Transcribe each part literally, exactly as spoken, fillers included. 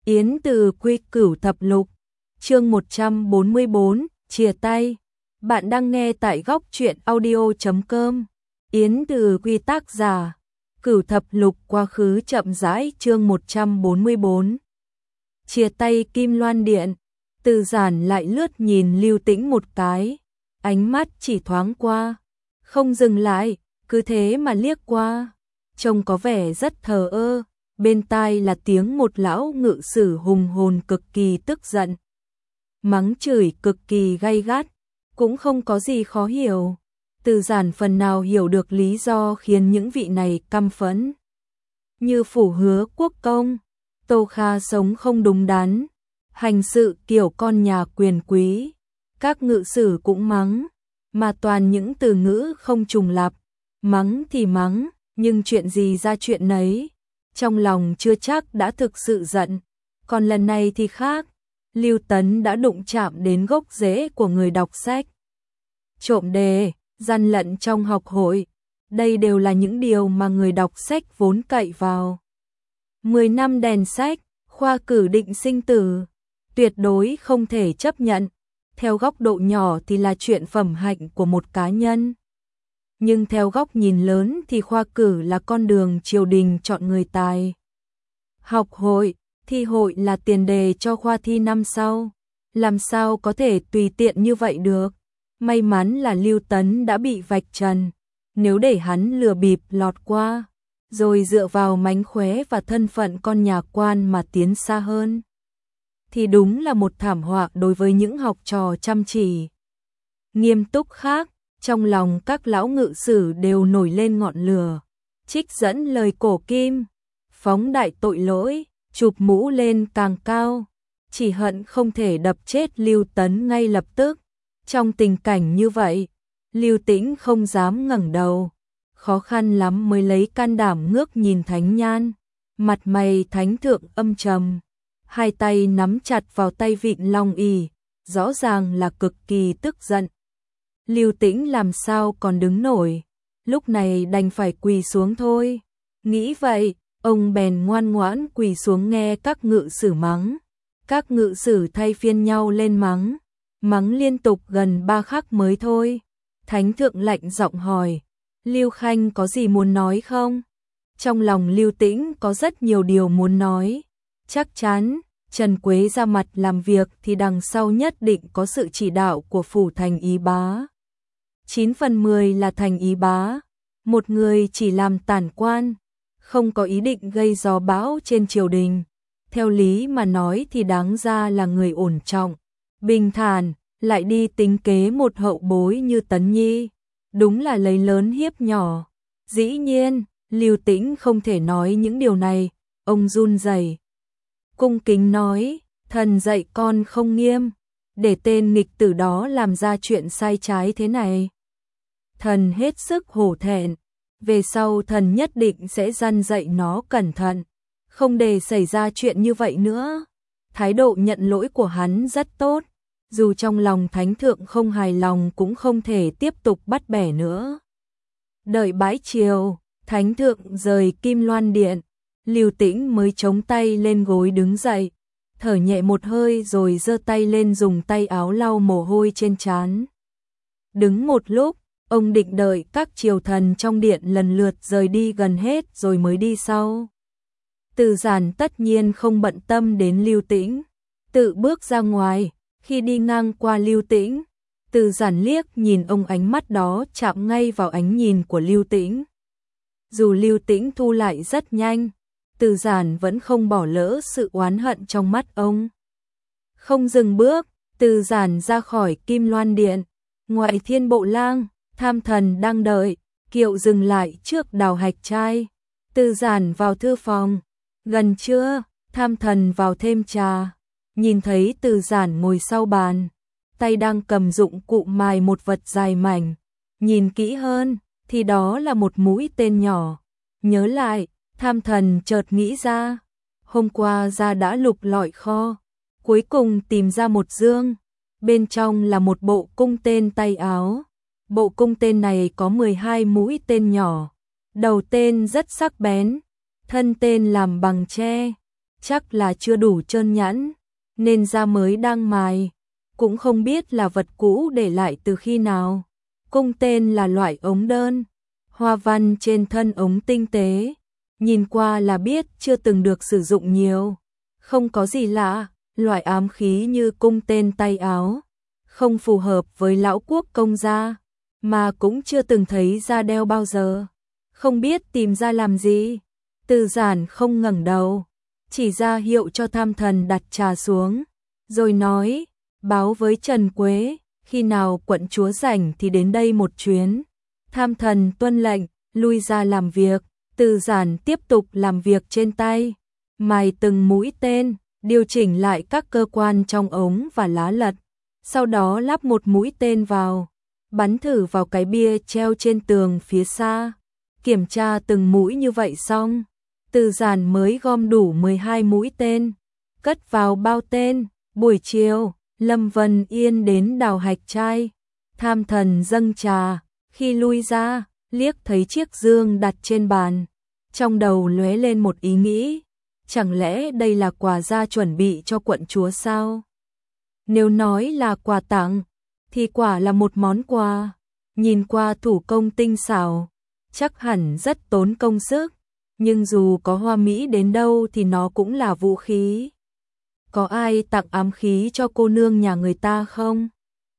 Yến Từ Quy Cửu Thập Lục, chương một trăm bốn mươi bốn, chia tay. Bạn đang nghe tại góc truyện audio chấm com. Yến Từ Quy tác giả, Cửu Thập Lục quá khứ chậm rãi, chương một trăm bốn mươi bốn. Chia tay Kim Loan Điện. Từ Giản lại lướt nhìn Lưu Tĩnh một cái, ánh mắt chỉ thoáng qua, không dừng lại, cứ thế mà liếc qua, trông có vẻ rất thờ ơ. Bên tai là tiếng một lão ngự sử hùng hồn cực kỳ tức giận, mắng chửi cực kỳ gay gắt, cũng không có gì khó hiểu. Từ Giản phần nào hiểu được lý do khiến những vị này căm phẫn. Như Phủ Hứa Quốc Công, Tô Kha sống không đúng đắn, hành sự kiểu con nhà quyền quý, các ngự sử cũng mắng, mà toàn những từ ngữ không trùng lặp, mắng thì mắng, nhưng chuyện gì ra chuyện nấy, trong lòng chưa chắc đã thực sự giận. Còn lần này thì khác, Lưu Tấn đã đụng chạm đến gốc rễ của người đọc sách. Trộm đề, gian lận trong học hội, đây đều là những điều mà người đọc sách vốn cậy vào. Mười năm đèn sách, khoa cử định sinh tử, tuyệt đối không thể chấp nhận. Theo góc độ nhỏ thì là chuyện phẩm hạnh của một cá nhân, nhưng theo góc nhìn lớn thì khoa cử là con đường triều đình chọn người tài. Học hội, thi hội là tiền đề cho khoa thi năm sau, làm sao có thể tùy tiện như vậy được. May mắn là Lưu Tấn đã bị vạch trần, nếu để hắn lừa bịp lọt qua, rồi dựa vào mánh khóe và thân phận con nhà quan mà tiến xa hơn, thì đúng là một thảm họa đối với những học trò chăm chỉ, nghiêm túc khác. Trong lòng các lão ngự sử đều nổi lên ngọn lửa, trích dẫn lời cổ kim, phóng đại tội lỗi, chụp mũ lên càng cao, chỉ hận không thể đập chết Lưu Tấn ngay lập tức. Trong tình cảnh như vậy, Lưu Tĩnh không dám ngẩng đầu, khó khăn lắm mới lấy can đảm ngước nhìn Thánh Nhan, mặt mày thánh thượng âm trầm, hai tay nắm chặt vào tay vịn long ỷ, rõ ràng là cực kỳ tức giận. Lưu Tĩnh làm sao còn đứng nổi, lúc này đành phải quỳ xuống thôi. Nghĩ vậy, ông bèn ngoan ngoãn quỳ xuống nghe các ngự sử mắng. Các ngự sử thay phiên nhau lên mắng, mắng liên tục gần ba khắc mới thôi. Thánh thượng lạnh giọng hỏi, Lưu Khanh có gì muốn nói không? Trong lòng Lưu Tĩnh có rất nhiều điều muốn nói. Chắc chắn, Trần Quế ra mặt làm việc thì đằng sau nhất định có sự chỉ đạo của phủ Thành Ý Bá. Chín phần mười là Thành Ý Bá, một người chỉ làm tản quan, không có ý định gây gió bão trên triều đình. Theo lý mà nói thì đáng ra là người ổn trọng, bình thản, lại đi tính kế một hậu bối như Tấn Nhi, đúng là lấy lớn hiếp nhỏ. Dĩ nhiên, Lưu Tĩnh không thể nói những điều này, ông run rẩy, cung kính nói, thần dạy con không nghiêm, để tên nghịch tử đó làm ra chuyện sai trái thế này. Thần hết sức hổ thẹn, về sau thần nhất định sẽ răn dạy nó cẩn thận, không để xảy ra chuyện như vậy nữa. Thái độ nhận lỗi của hắn rất tốt, dù trong lòng thánh thượng không hài lòng cũng không thể tiếp tục bắt bẻ nữa. Đợi bãi chiều, thánh thượng rời Kim Loan Điện, Lưu Tĩnh mới chống tay lên gối đứng dậy, thở nhẹ một hơi rồi giơ tay lên dùng tay áo lau mồ hôi trên trán. Đứng một lúc, ông định đợi các triều thần trong điện lần lượt rời đi gần hết rồi mới đi sau. Từ Giản tất nhiên không bận tâm đến Lưu Tĩnh, tự bước ra ngoài. Khi đi ngang qua Lưu Tĩnh, Từ Giản liếc nhìn ông, ánh mắt đó chạm ngay vào ánh nhìn của Lưu Tĩnh. Dù Lưu Tĩnh thu lại rất nhanh, Từ Giản vẫn không bỏ lỡ sự oán hận trong mắt ông. Không dừng bước, Từ Giản ra khỏi Kim Loan Điện, ngoại Thiên Bộ Lang, Tham Thần đang đợi, kiệu dừng lại trước Đào Hạch Trai. Từ Giản vào thư phòng, gần trưa, Tham Thần vào thêm trà, nhìn thấy Từ Giản ngồi sau bàn, tay đang cầm dụng cụ mài một vật dài mảnh, nhìn kỹ hơn thì đó là một mũi tên nhỏ. Nhớ lại, Tham Thần chợt nghĩ ra, hôm qua ra đã lục lọi kho, cuối cùng tìm ra một dương, bên trong là một bộ cung tên tay áo. Bộ cung tên này có mười hai mũi tên nhỏ, đầu tên rất sắc bén, thân tên làm bằng tre, chắc là chưa đủ trơn nhẵn, nên da mới đang mài, cũng không biết là vật cũ để lại từ khi nào. Cung tên là loại ống đơn, hoa văn trên thân ống tinh tế, nhìn qua là biết chưa từng được sử dụng nhiều. Không có gì lạ, loại ám khí như cung tên tay áo, không phù hợp với lão quốc công gia, mà cũng chưa từng thấy ra đeo bao giờ. Không biết tìm ra làm gì. Từ Giản không ngẩng đầu, chỉ ra hiệu cho Tham Thần đặt trà xuống, rồi nói, báo với Trần Quế, khi nào quận chúa rảnh thì đến đây một chuyến. Tham Thần tuân lệnh, lui ra làm việc. Từ Giản tiếp tục làm việc trên tay, mài từng mũi tên, điều chỉnh lại các cơ quan trong ống và lá lật, sau đó lắp một mũi tên vào, bắn thử vào cái bia treo trên tường phía xa. Kiểm tra từng mũi như vậy xong, Từ Giản mới gom đủ mười hai mũi tên, cất vào bao tên. Buổi chiều, Lâm Vân Yên đến đào hạch trai, Tham Thần dâng trà, khi lui ra, liếc thấy chiếc dương đặt trên bàn, trong đầu lóe lên một ý nghĩ, chẳng lẽ đây là quà gia chuẩn bị cho quận chúa sao? Nếu nói là quà tặng, thì quả là một món quà, nhìn qua thủ công tinh xảo, chắc hẳn rất tốn công sức, nhưng dù có hoa mỹ đến đâu thì nó cũng là vũ khí. Có ai tặng ám khí cho cô nương nhà người ta không?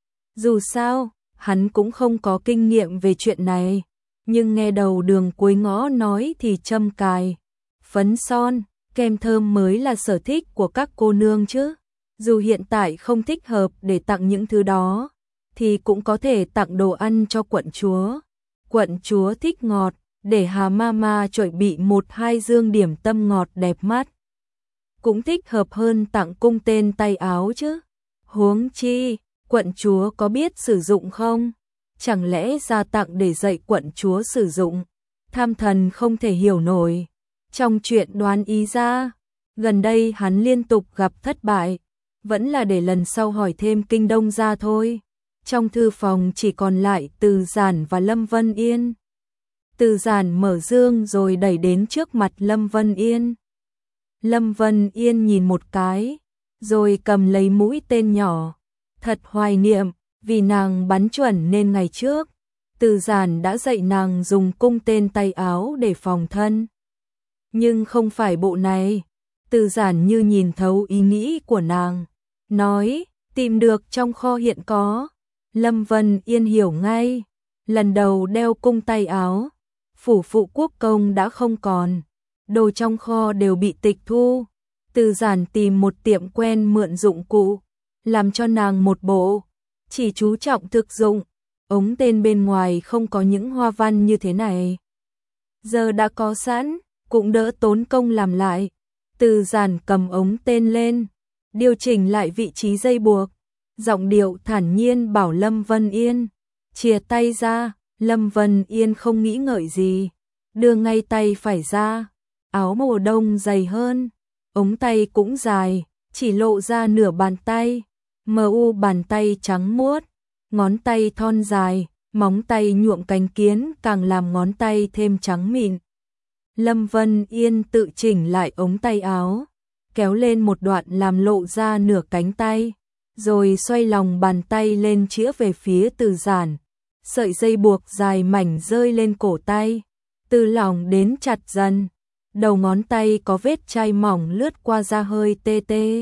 Dù sao, hắn cũng không có kinh nghiệm về chuyện này, nhưng nghe đầu đường cuối ngõ nói thì châm cài, phấn son, kem thơm mới là sở thích của các cô nương chứ. Dù hiện tại không thích hợp để tặng những thứ đó, thì cũng có thể tặng đồ ăn cho quận chúa. Quận chúa thích ngọt, để Hà Mama chuẩn bị một hai dương điểm tâm ngọt đẹp mắt. Cũng thích hợp hơn tặng cung tên tay áo chứ. Huống chi, quận chúa có biết sử dụng không? Chẳng lẽ ra tặng để dạy quận chúa sử dụng? Tham Thần không thể hiểu nổi. Trong chuyện Đoán Ý Gia, gần đây hắn liên tục gặp thất bại, vẫn là để lần sau hỏi thêm Kinh Đông Gia thôi. Trong thư phòng chỉ còn lại Từ Giản và Lâm Vân Yên. Từ Giản mở dương rồi đẩy đến trước mặt Lâm Vân Yên. Lâm Vân Yên nhìn một cái, rồi cầm lấy mũi tên nhỏ. Thật hoài niệm, vì nàng bắn chuẩn nên ngày trước, Từ Giản đã dạy nàng dùng cung tên tay áo để phòng thân. Nhưng không phải bộ này. Từ Giản như nhìn thấu ý nghĩ của nàng, nói, tìm được trong kho hiện có. Lâm Vân Yên hiểu ngay, lần đầu đeo cung tay áo, phủ phụ quốc công đã không còn, đồ trong kho đều bị tịch thu. Từ Giản tìm một tiệm quen mượn dụng cụ, làm cho nàng một bộ, chỉ chú trọng thực dụng, ống tên bên ngoài không có những hoa văn như thế này. Giờ đã có sẵn, cũng đỡ tốn công làm lại. Từ Giản cầm ống tên lên, điều chỉnh lại vị trí dây buộc, giọng điệu thản nhiên bảo Lâm Vân Yên, chìa tay ra. Lâm Vân Yên không nghĩ ngợi gì, đưa ngay tay phải ra, áo mùa đông dày hơn, ống tay cũng dài, chỉ lộ ra nửa bàn tay, mờ u bàn tay trắng muốt, ngón tay thon dài, móng tay nhuộm cánh kiến càng làm ngón tay thêm trắng mịn. Lâm Vân Yên tự chỉnh lại ống tay áo, kéo lên một đoạn làm lộ ra nửa cánh tay, rồi xoay lòng bàn tay lên chĩa về phía Từ Giản. Sợi dây buộc dài mảnh rơi lên cổ tay, từ lỏng đến chặt dần, đầu ngón tay có vết chai mỏng lướt qua da hơi tê tê.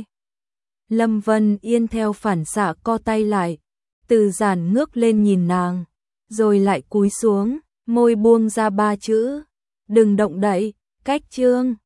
Lâm Vân Yên theo phản xạ co tay lại, Từ Giản ngước lên nhìn nàng, rồi lại cúi xuống, môi buông ra ba chữ, đừng động đậy, cách chương.